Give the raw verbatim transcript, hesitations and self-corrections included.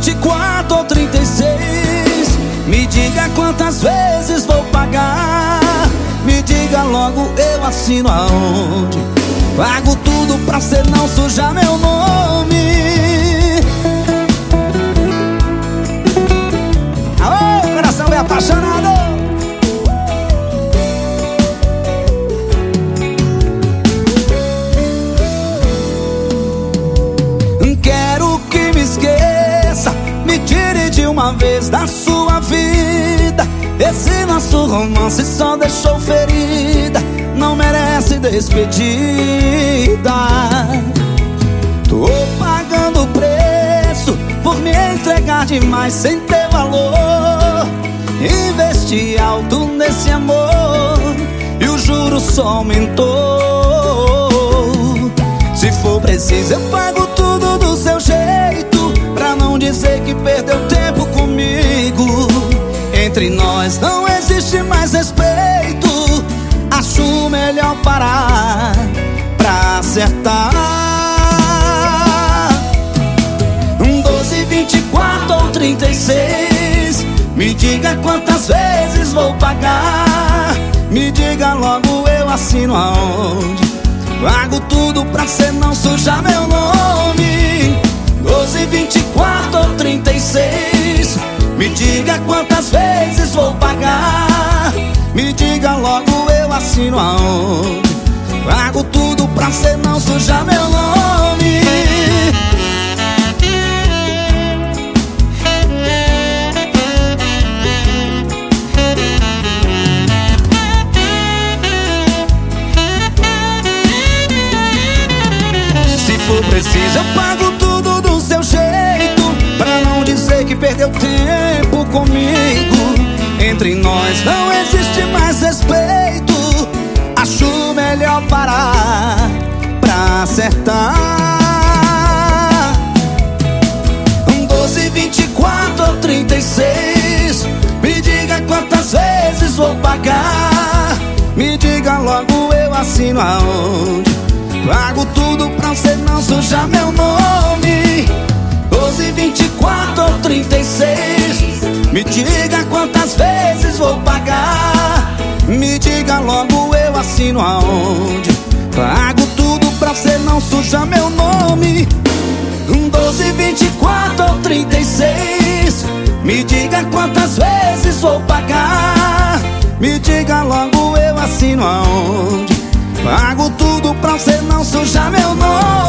vinte e quatro ou trinta e seis. Me diga quantas vezes vou pagar. Me diga logo, eu assino aonde. Pago tudo pra cê não sujar meu nome. Aô, coração bem apaixonado. Quero que me esqueça, me tire de uma vez da sua vida. Esse nosso romance só deixou ferida, não merece despedida. Tô pagando o preço por me entregar demais sem ter valor. Investi alto nesse amor e o juro só aumentou. Se for preciso eu pago tudo do seu jeito, pra não dizer que perdeu tempo comigo. Entre nós não existe mais respeito, acho melhor parar pra acertar. Doze, vinte e quatro ou trinta e seis. Me diga quantas vezes vou pagar. Me diga logo, eu assino aonde. Pago tudo pra cê não sujar meu nome. Doze, vinte e quatro ou trinta e seis. Me diga quantas vezes vou pagar. Me diga logo, eu assino aonde. Pago tudo pra cê não sujar meu nome. Se for preciso eu pago tudo do seu jeito, pra não dizer que perdeu tempo comigo. Entre nós não existe mais respeito, acho melhor parar pra acertar. Doze, vinte e quatro ou trinta e seis. Me diga quantas vezes vou pagar. Me diga logo, eu assino aonde. Pago tudo pra cê não sujar meu nome. Doze, vinte e quatro ou trinta e seis. Me diga quantas vezes vou pagar. Me diga logo, eu assino aonde. Pago tudo pra cê não sujar meu nome. Doze, vinte e quatro ou trinta e seis. Me diga quantas vezes vou pagar. Me diga logo, eu assino aonde. Pago tudo pra cê não sujar meu nome.